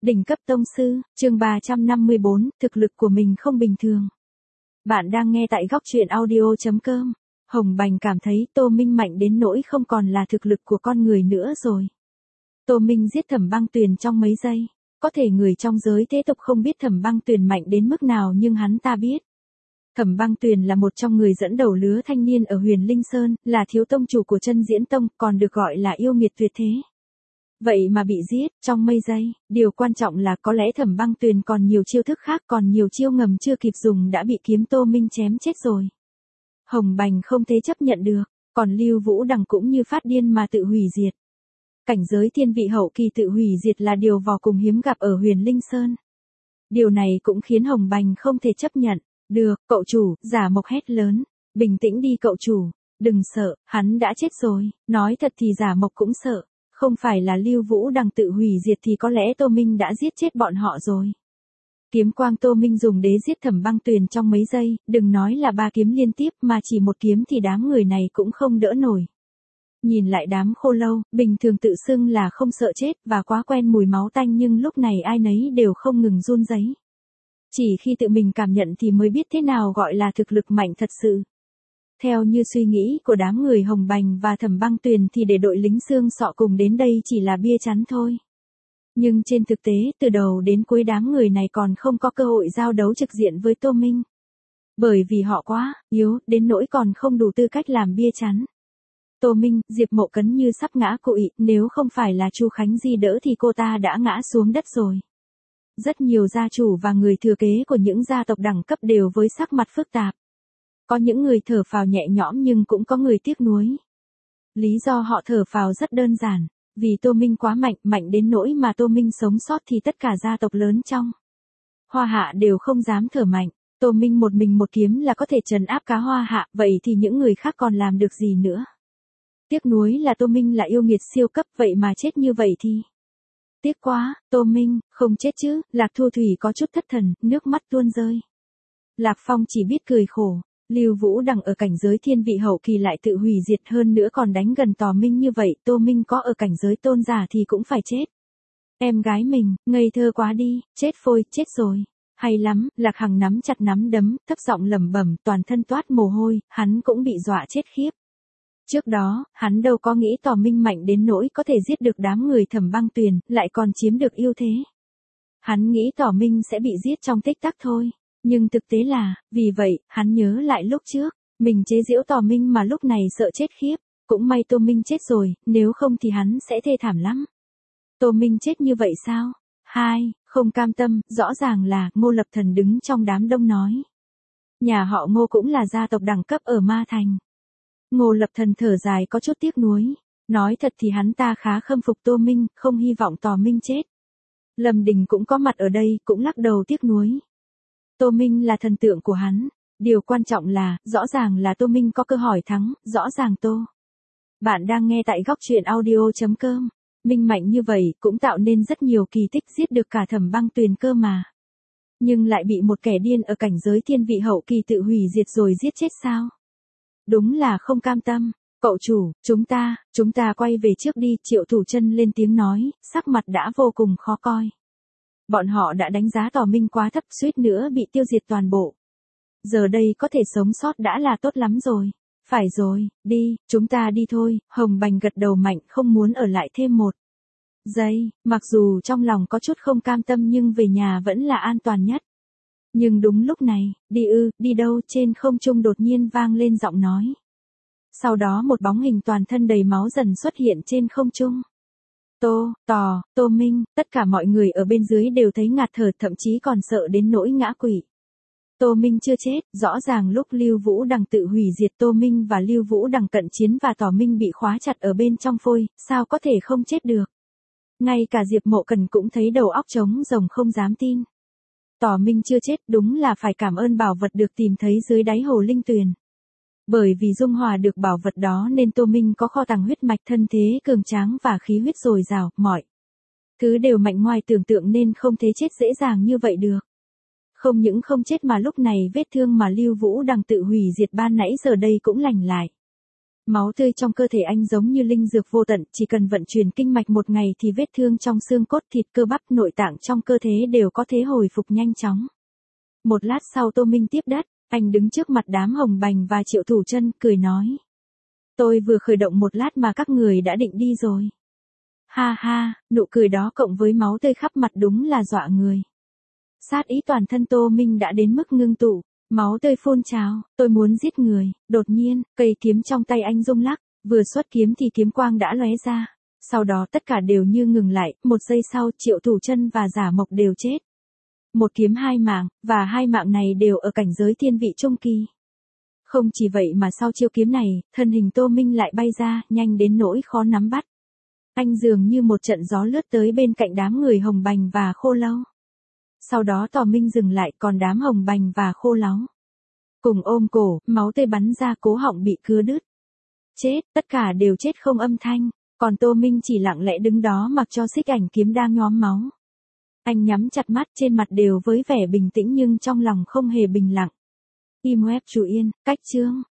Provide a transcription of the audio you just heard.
Đỉnh cấp tông sư, chương 354, thực lực của mình không bình thường. Bạn đang nghe tại góc truyện audio.com. Hồng Bành cảm thấy Tô Minh mạnh đến nỗi không còn là thực lực của con người nữa rồi. Tô Minh giết Thẩm Băng Tuyền trong mấy giây. Có thể người trong giới thế tục không biết Thẩm Băng Tuyền mạnh đến mức nào nhưng hắn ta biết. Thẩm Băng Tuyền là một trong người dẫn đầu lứa thanh niên ở Huyền Linh Sơn, là thiếu tông chủ của Chân Diễn Tông, còn được gọi là yêu nghiệt tuyệt thế. Vậy mà bị giết, trong mây giây, điều quan trọng là có lẽ Thẩm Băng Tuyền còn nhiều chiêu thức khác, còn nhiều chiêu ngầm chưa kịp dùng đã bị kiếm Tô Minh chém chết rồi. Hồng Bành không thể chấp nhận được, còn Lưu Vũ Đằng cũng như phát điên mà tự hủy diệt. Cảnh giới thiên vị hậu kỳ tự hủy diệt là điều vô cùng hiếm gặp ở Huyền Linh Sơn. Điều này cũng khiến Hồng Bành không thể chấp nhận. Được, cậu chủ, Giả Mộc hét lớn. Bình tĩnh đi cậu chủ, đừng sợ, hắn đã chết rồi. Nói thật thì Giả Mộc cũng sợ. Không phải là Lưu Vũ Đằng tự hủy diệt thì có lẽ Tô Minh đã giết chết bọn họ rồi. Kiếm quang Tô Minh dùng để giết Thẩm Băng Tuyền trong mấy giây, đừng nói là 3 kiếm liên tiếp mà chỉ một kiếm thì đám người này cũng không đỡ nổi. Nhìn lại đám khô lâu, bình thường tự xưng là không sợ chết và quá quen mùi máu tanh nhưng lúc này ai nấy đều không ngừng run rẩy. Chỉ khi tự mình cảm nhận thì mới biết thế nào gọi là thực lực mạnh thật sự. Theo như suy nghĩ của đám người Hồng Bành và Thẩm Băng Tuyền thì để đội lính xương sọ cùng đến đây chỉ là bia chắn thôi. Nhưng trên thực tế từ đầu đến cuối đám người này còn không có cơ hội giao đấu trực diện với Tô Minh. Bởi vì họ quá yếu đến nỗi còn không đủ tư cách làm bia chắn. Tô Minh, Diệp Mộ Cấn như sắp ngã quỵ, nếu không phải là Chu Khánh Di đỡ thì cô ta đã ngã xuống đất rồi. Rất nhiều gia chủ và người thừa kế của những gia tộc đẳng cấp đều với sắc mặt phức tạp. Có những người thở phào nhẹ nhõm nhưng cũng có người tiếc nuối. Lý do họ thở phào rất đơn giản, vì Tô Minh quá mạnh, mạnh đến nỗi mà Tô Minh sống sót thì tất cả gia tộc lớn trong Hoa Hạ đều không dám thở mạnh. Tô Minh một mình một kiếm là có thể trấn áp cả Hoa Hạ, vậy thì những người khác còn làm được gì nữa? Tiếc nuối là Tô Minh là yêu nghiệt siêu cấp, vậy mà chết như vậy thì tiếc quá. Tô Minh, không chết chứ? Lạc Thu Thủy có chút thất thần, nước mắt tuôn rơi. Lạc Phong chỉ biết cười khổ. Lưu Vũ Đằng ở cảnh giới thiên vị hậu kỳ lại tự hủy diệt, hơn nữa còn đánh gần Tò Minh như vậy, Tô Minh có ở cảnh giới tôn giả thì cũng phải chết. Em gái mình, ngây thơ quá đi, chết phôi, chết rồi. Hay lắm, Lạc Hằng nắm chặt nắm đấm, thấp giọng lẩm bẩm, toàn thân toát mồ hôi, hắn cũng bị dọa chết khiếp. Trước đó, hắn đâu có nghĩ Tò Minh mạnh đến nỗi có thể giết được đám người Thẩm Băng Tuyền, lại còn chiếm được ưu thế. Hắn nghĩ Tò Minh sẽ bị giết trong tích tắc thôi. Nhưng thực tế là, vì vậy, hắn nhớ lại lúc trước, mình chế giễu Tò Minh mà lúc này sợ chết khiếp. Cũng may Tô Minh chết rồi, nếu không thì hắn sẽ thê thảm lắm. Tô Minh chết như vậy sao? Không cam tâm, rõ ràng là, Ngô Lập Thần đứng trong đám đông nói. Nhà họ Ngô cũng là gia tộc đẳng cấp ở Ma Thành. Ngô Lập Thần thở dài có chút tiếc nuối. Nói thật thì hắn ta khá khâm phục Tô Minh, không hy vọng Tò Minh chết. Lâm Đình cũng có mặt ở đây, cũng lắc đầu tiếc nuối. Tô Minh là thần tượng của hắn. Điều quan trọng là, rõ ràng là Tô Minh có cơ hội thắng, rõ ràng Tô. Bạn đang nghe tại góc truyện audio.com. Minh mạnh như vậy, cũng tạo nên rất nhiều kỳ tích, giết được cả Thẩm Băng Tuyền cơ mà. Nhưng lại bị một kẻ điên ở cảnh giới thiên vị hậu kỳ tự hủy diệt rồi giết chết sao? Đúng là không cam tâm. Cậu chủ, chúng ta quay về trước đi, Triệu Thủ Chân lên tiếng nói, sắc mặt đã vô cùng khó coi. Bọn họ đã đánh giá Tò Minh quá thấp, suýt nữa bị tiêu diệt toàn bộ. Giờ đây có thể sống sót đã là tốt lắm rồi. Phải rồi, đi, chúng ta đi thôi. Hồng Bành gật đầu mạnh, không muốn ở lại thêm một giây, mặc dù trong lòng có chút không cam tâm nhưng về nhà vẫn là an toàn nhất. Nhưng đúng lúc này, đi đâu, trên không trung đột nhiên vang lên giọng nói. Sau đó một bóng hình toàn thân đầy máu dần xuất hiện trên không trung. Tô Minh, tất cả mọi người ở bên dưới đều thấy ngạt thở, thậm chí còn sợ đến nỗi ngã quỵ. Tô Minh chưa chết, rõ ràng lúc Lưu Vũ Đằng tự hủy diệt Tô Minh và Lưu Vũ Đằng cận chiến và Tò Minh bị khóa chặt ở bên trong phôi, sao có thể không chết được. Ngay cả Diệp Mộ Cần cũng thấy đầu óc trống rỗng không dám tin. Tò Minh chưa chết, đúng là phải cảm ơn bảo vật được tìm thấy dưới đáy hồ linh tuyền. Bởi vì dung hòa được bảo vật đó nên Tô Minh có kho tàng huyết mạch, thân thế cường tráng và khí huyết dồi dào, mọi thứ đều mạnh ngoài tưởng tượng nên không thể chết dễ dàng như vậy được. Không những không chết mà lúc này vết thương mà Lưu Vũ Đằng tự hủy diệt ban nãy giờ đây cũng lành lại. Máu tươi trong cơ thể anh giống như linh dược vô tận, chỉ cần vận chuyển kinh mạch một ngày thì vết thương trong xương cốt thịt cơ bắp nội tạng trong cơ thể đều có thể hồi phục nhanh chóng. Một lát sau Tô Minh tiếp đất, anh đứng trước mặt đám Hồng Bành và Triệu Thủ Chân, cười nói. Tôi vừa khởi động một lát mà các người đã định đi rồi. Ha ha, nụ cười đó cộng với máu tươi khắp mặt đúng là dọa người. Sát ý toàn thân Tô Minh đã đến mức ngưng tụ, máu tươi phun trào, tôi muốn giết người. Đột nhiên, cây kiếm trong tay anh rung lắc, vừa xuất kiếm thì kiếm quang đã lóe ra. Sau đó tất cả đều như ngừng lại, một giây sau Triệu Thủ Chân và Giả Mộc đều chết. Một kiếm hai mạng, và hai mạng này đều ở cảnh giới thiên vị trung kỳ. Không chỉ vậy mà sau chiêu kiếm này, thân hình Tô Minh lại bay ra, nhanh đến nỗi khó nắm bắt. Anh dường như một trận gió lướt tới bên cạnh đám người Hồng Bành và Khô Lâu. Sau đó Tò Minh dừng lại, còn đám Hồng Bành và Khô Láu cùng ôm cổ, máu tươi bắn ra, cố họng bị cưa đứt. Chết, tất cả đều chết không âm thanh, còn Tô Minh chỉ lặng lẽ đứng đó mặc cho xích ảnh kiếm đang nhuốm máu. Anh nhắm chặt mắt, trên mặt đều với vẻ bình tĩnh nhưng trong lòng không hề bình lặng. Im web chủ yên, cách chương.